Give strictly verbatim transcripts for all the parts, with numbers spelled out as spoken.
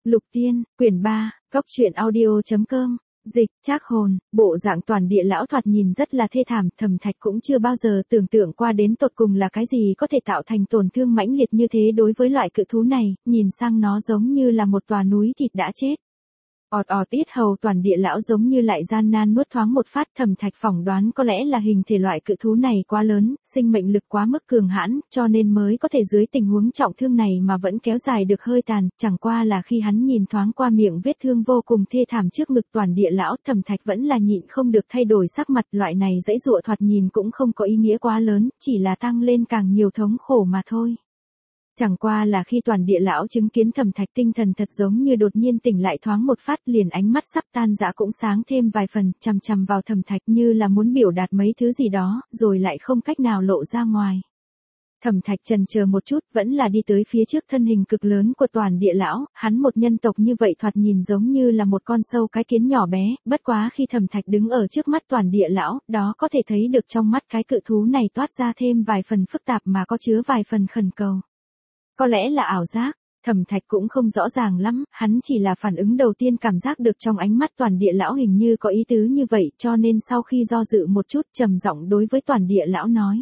Lục Tiên, quyển ba, góc truyện audio.com, dịch, Trác hồn, bộ dạng toàn địa lão thoạt nhìn rất là thê thảm, Thẩm Thạch cũng chưa bao giờ tưởng tượng qua đến tột cùng là cái gì có thể tạo thành tổn thương mãnh liệt như thế đối với loại cự thú này, nhìn sang nó giống như là một tòa núi thịt đã chết. Ọt ọt yết hầu toàn địa lão giống như lại gian nan nuốt thoáng một phát, Thẩm Thạch phỏng đoán có lẽ là hình thể loại cự thú này quá lớn, sinh mệnh lực quá mức cường hãn, cho nên mới có thể dưới tình huống trọng thương này mà vẫn kéo dài được hơi tàn, chẳng qua là khi hắn nhìn thoáng qua miệng vết thương vô cùng thê thảm trước ngực toàn địa lão, Thẩm Thạch vẫn là nhịn không được thay đổi sắc mặt, loại này dãy dụa thoạt nhìn cũng không có ý nghĩa quá lớn, chỉ là tăng lên càng nhiều thống khổ mà thôi. Chẳng qua là khi toàn địa lão chứng kiến Thẩm Thạch tinh thần thật giống như đột nhiên tỉnh lại thoáng một phát, liền ánh mắt sắp tan rã cũng sáng thêm vài phần, chằm chằm vào Thẩm Thạch như là muốn biểu đạt mấy thứ gì đó, rồi lại không cách nào lộ ra ngoài. Thẩm Thạch chần chờ một chút, vẫn là đi tới phía trước thân hình cực lớn của toàn địa lão, hắn một nhân tộc như vậy thoạt nhìn giống như là một con sâu cái kiến nhỏ bé, bất quá khi Thẩm Thạch đứng ở trước mắt toàn địa lão, đó có thể thấy được trong mắt cái cự thú này toát ra thêm vài phần phức tạp mà có chứa vài phần khẩn cầu. Có lẽ là ảo giác, Thẩm Thạch cũng không rõ ràng lắm, hắn chỉ là phản ứng đầu tiên cảm giác được trong ánh mắt toàn địa lão hình như có ý tứ như vậy, cho nên sau khi do dự một chút trầm giọng đối với toàn địa lão nói.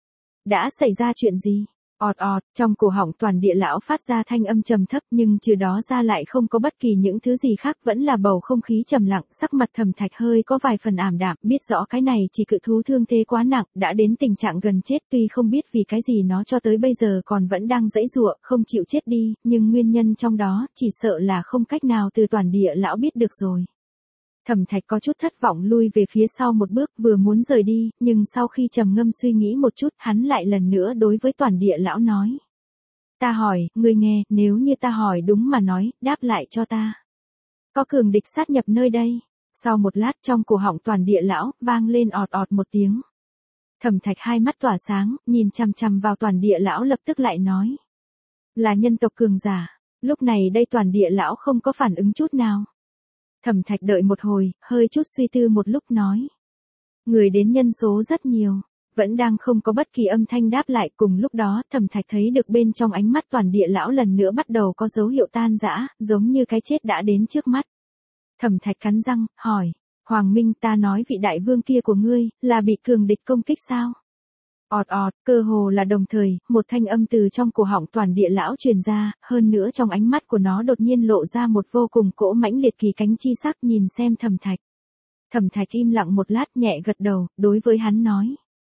Đã xảy ra chuyện gì? Ọt ọt, trong cổ họng toàn địa lão phát ra thanh âm trầm thấp, nhưng trừ đó ra lại không có bất kỳ những thứ gì khác, vẫn là bầu không khí trầm lặng, sắc mặt Thẩm Thạch hơi có vài phần ảm đạm, biết rõ cái này chỉ cự thú thương thế quá nặng, đã đến tình trạng gần chết, tuy không biết vì cái gì nó cho tới bây giờ còn vẫn đang giãy giụa, không chịu chết đi, nhưng nguyên nhân trong đó chỉ sợ là không cách nào từ toàn địa lão biết được rồi. Thẩm Thạch có chút thất vọng lui về phía sau một bước, vừa muốn rời đi, nhưng sau khi trầm ngâm suy nghĩ một chút, hắn lại lần nữa đối với toàn địa lão nói. Ta hỏi, ngươi nghe, nếu như ta hỏi đúng mà nói, đáp lại cho ta. Có cường địch sát nhập nơi đây. Sau một lát trong cổ họng toàn địa lão, vang lên ọt ọt một tiếng. Thẩm Thạch hai mắt tỏa sáng, nhìn chằm chằm vào toàn địa lão lập tức lại nói. Là nhân tộc cường giả. Lúc này đây toàn địa lão không có phản ứng chút nào. Thẩm Thạch đợi một hồi, hơi chút suy tư một lúc nói. Người đến nhân số rất nhiều, vẫn đang không có bất kỳ âm thanh đáp lại, cùng lúc đó Thẩm Thạch thấy được bên trong ánh mắt toàn địa lão lần nữa bắt đầu có dấu hiệu tan rã, giống như cái chết đã đến trước mắt. Thẩm Thạch cắn răng, hỏi, Hoàng Minh, ta nói vị đại vương kia của ngươi, là bị cường địch công kích sao? Ọt ọt, cơ hồ là đồng thời, một thanh âm từ trong cổ họng toàn địa lão truyền ra, hơn nữa trong ánh mắt của nó đột nhiên lộ ra một vô cùng cỗ mãnh liệt kỳ cánh chi sắc, nhìn xem Thẩm Thạch. Thẩm Thạch im lặng một lát nhẹ gật đầu, đối với hắn nói.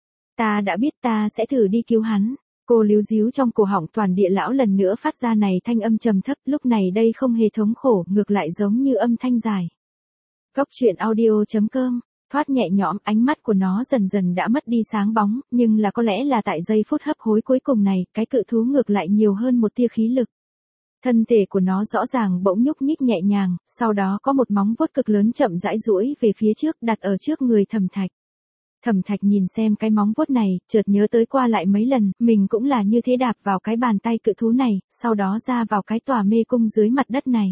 Ta đã biết, ta sẽ thử đi cứu hắn. Cô líu díu trong cổ họng toàn địa lão lần nữa phát ra này thanh âm trầm thấp, lúc này đây không hề thống khổ, ngược lại giống như âm thanh dài. Góc truyện audio.com, thoát nhẹ nhõm, ánh mắt của nó dần dần đã mất đi sáng bóng, nhưng là có lẽ là tại giây phút hấp hối cuối cùng này, cái cự thú ngược lại nhiều hơn một tia khí lực. Thân thể của nó rõ ràng bỗng nhúc nhích nhẹ nhàng, sau đó có một móng vuốt cực lớn chậm rãi duỗi về phía trước, đặt ở trước người Thẩm Thạch. Thẩm Thạch nhìn xem cái móng vuốt này, chợt nhớ tới qua lại mấy lần, mình cũng là như thế đạp vào cái bàn tay cự thú này, sau đó ra vào cái tòa mê cung dưới mặt đất này.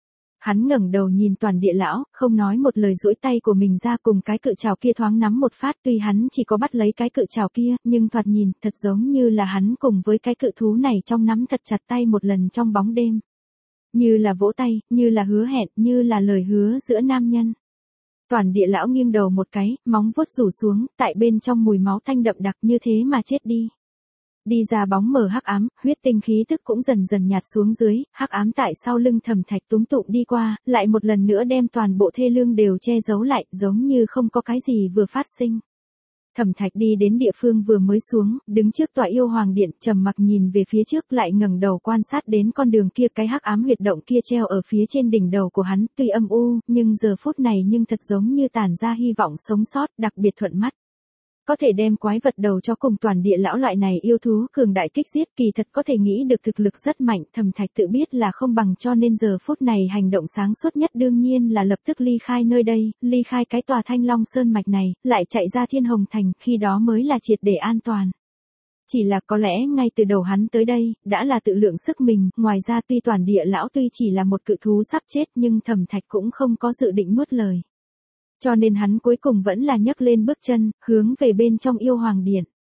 Hắn ngẩng đầu nhìn toàn địa lão, không nói một lời duỗi tay của mình ra cùng cái cự trảo kia thoáng nắm một phát, tuy hắn chỉ có bắt lấy cái cự trảo kia, nhưng thoạt nhìn, thật giống như là hắn cùng với cái cự thú này trong nắm thật chặt tay một lần trong bóng đêm. Như là vỗ tay, như là hứa hẹn, như là lời hứa giữa nam nhân. Toàn địa lão nghiêng đầu một cái, móng vuốt rủ xuống, tại bên trong mùi máu tanh đậm đặc như thế mà chết đi. Đi ra bóng mờ hắc ám, huyết tinh khí tức cũng dần dần nhạt xuống dưới, hắc ám tại sau lưng Thẩm Thạch túm tụm đi qua, lại một lần nữa đem toàn bộ thê lương đều che giấu lại, giống như không có cái gì vừa phát sinh. Thẩm Thạch đi đến địa phương vừa mới xuống, đứng trước tòa yêu hoàng điện, trầm mặc nhìn về phía trước, lại ngẩng đầu quan sát đến con đường kia, cái hắc ám huyệt động kia treo ở phía trên đỉnh đầu của hắn, tuy âm u, nhưng giờ phút này nhưng thật giống như tản ra hy vọng sống sót, đặc biệt thuận mắt. Có thể đem quái vật đầu cho cùng toàn địa lão loại này yêu thú cường đại kích giết, kỳ thật có thể nghĩ được thực lực rất mạnh, Thẩm Thạch tự biết là không bằng, cho nên giờ phút này hành động sáng suốt nhất đương nhiên là lập tức ly khai nơi đây, ly khai cái tòa Thanh Long Sơn mạch này, lại chạy ra Thiên Hồng Thành, khi đó mới là triệt để an toàn. Chỉ là có lẽ ngay từ đầu hắn tới đây, đã là tự lượng sức mình, ngoài ra tuy toàn địa lão tuy chỉ là một cự thú sắp chết nhưng Thẩm Thạch cũng không có dự định nuốt lời. Cho nên hắn cuối cùng vẫn là nhấc lên bước chân, hướng về bên trong yêu hoàng điện.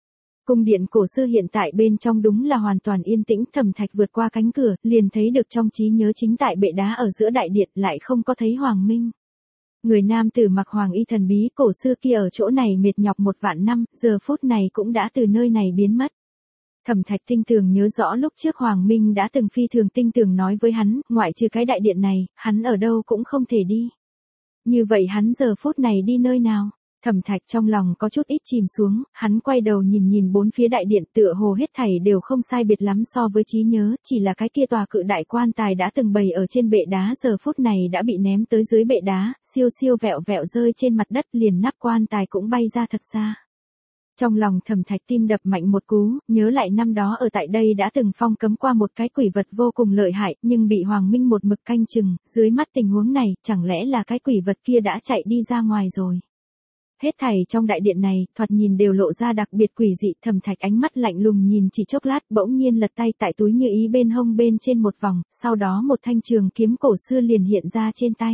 Cung điện cổ xưa hiện tại bên trong đúng là hoàn toàn yên tĩnh, Thẩm Thạch vượt qua cánh cửa, liền thấy được trong trí nhớ chính tại bệ đá ở giữa đại điện lại không có thấy Hoàng Minh. Người nam tử mặc hoàng y thần bí cổ xưa kia ở chỗ này mệt nhọc một vạn năm, giờ phút này cũng đã từ nơi này biến mất. Thẩm Thạch tinh tường nhớ rõ lúc trước Hoàng Minh đã từng phi thường tinh tường nói với hắn, ngoại trừ cái đại điện này, hắn ở đâu cũng không thể đi. Như vậy hắn giờ phút này đi nơi nào? Thẩm Thạch trong lòng có chút ít chìm xuống, hắn quay đầu nhìn nhìn bốn phía đại điện, tựa hồ hết thảy đều không sai biệt lắm so với trí nhớ, chỉ là cái kia tòa cự đại quan tài đã từng bày ở trên bệ đá giờ phút này đã bị ném tới dưới bệ đá, siêu siêu vẹo vẹo rơi trên mặt đất, liền nắp quan tài cũng bay ra thật xa. Trong lòng Thẩm Thạch tim đập mạnh một cú, nhớ lại năm đó ở tại đây đã từng phong cấm qua một cái quỷ vật vô cùng lợi hại, nhưng bị Hoàng Minh một mực canh chừng, dưới mắt tình huống này, chẳng lẽ là cái quỷ vật kia đã chạy đi ra ngoài rồi. Hết thảy trong đại điện này, thoạt nhìn đều lộ ra đặc biệt quỷ dị, Thẩm Thạch ánh mắt lạnh lùng nhìn chỉ chốc lát, bỗng nhiên lật tay tại túi như ý bên hông bên trên một vòng, sau đó một thanh trường kiếm cổ xưa liền hiện ra trên tay.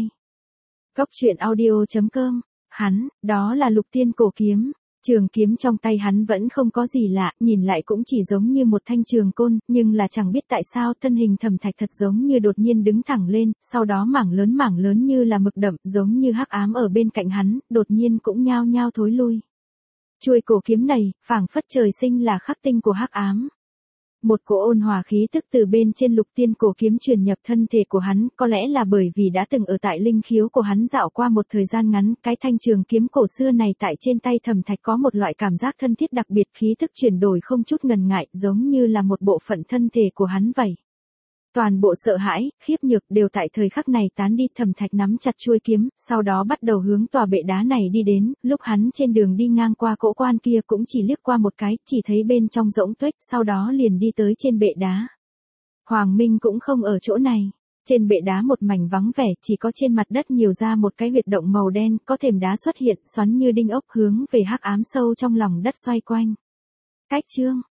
Cốc truyện audio chấm com, hắn, đó là Lục Tiên cổ kiếm. Trường kiếm trong tay hắn vẫn không có gì lạ, nhìn lại cũng chỉ giống như một thanh trường côn, nhưng là chẳng biết tại sao thân hình Thẩm Thạch thật giống như đột nhiên đứng thẳng lên, sau đó mảng lớn mảng lớn như là mực đậm, giống như hắc ám ở bên cạnh hắn, đột nhiên cũng nhao nhao thối lui. Chuôi cổ kiếm này, phảng phất trời sinh là khắc tinh của hắc ám. Một cỗ ôn hòa khí tức từ bên trên Lục Tiên cổ kiếm truyền nhập thân thể của hắn, có lẽ là bởi vì đã từng ở tại linh khiếu của hắn dạo qua một thời gian ngắn, cái thanh trường kiếm cổ xưa này tại trên tay Thẩm Thạch có một loại cảm giác thân thiết đặc biệt, khí tức chuyển đổi không chút ngần ngại, giống như là một bộ phận thân thể của hắn vậy. Toàn bộ sợ hãi, khiếp nhược đều tại thời khắc này tán đi, Thẩm Thạch nắm chặt chuôi kiếm, sau đó bắt đầu hướng tòa bệ đá này đi đến, lúc hắn trên đường đi ngang qua cỗ quan kia cũng chỉ liếc qua một cái, chỉ thấy bên trong rỗng tuếch, sau đó liền đi tới trên bệ đá. Hoàng Minh cũng không ở chỗ này. Trên bệ đá một mảnh vắng vẻ, chỉ có trên mặt đất nhiều ra một cái huyệt động màu đen, có thềm đá xuất hiện, xoắn như đinh ốc hướng về hắc ám sâu trong lòng đất xoay quanh. Cách chương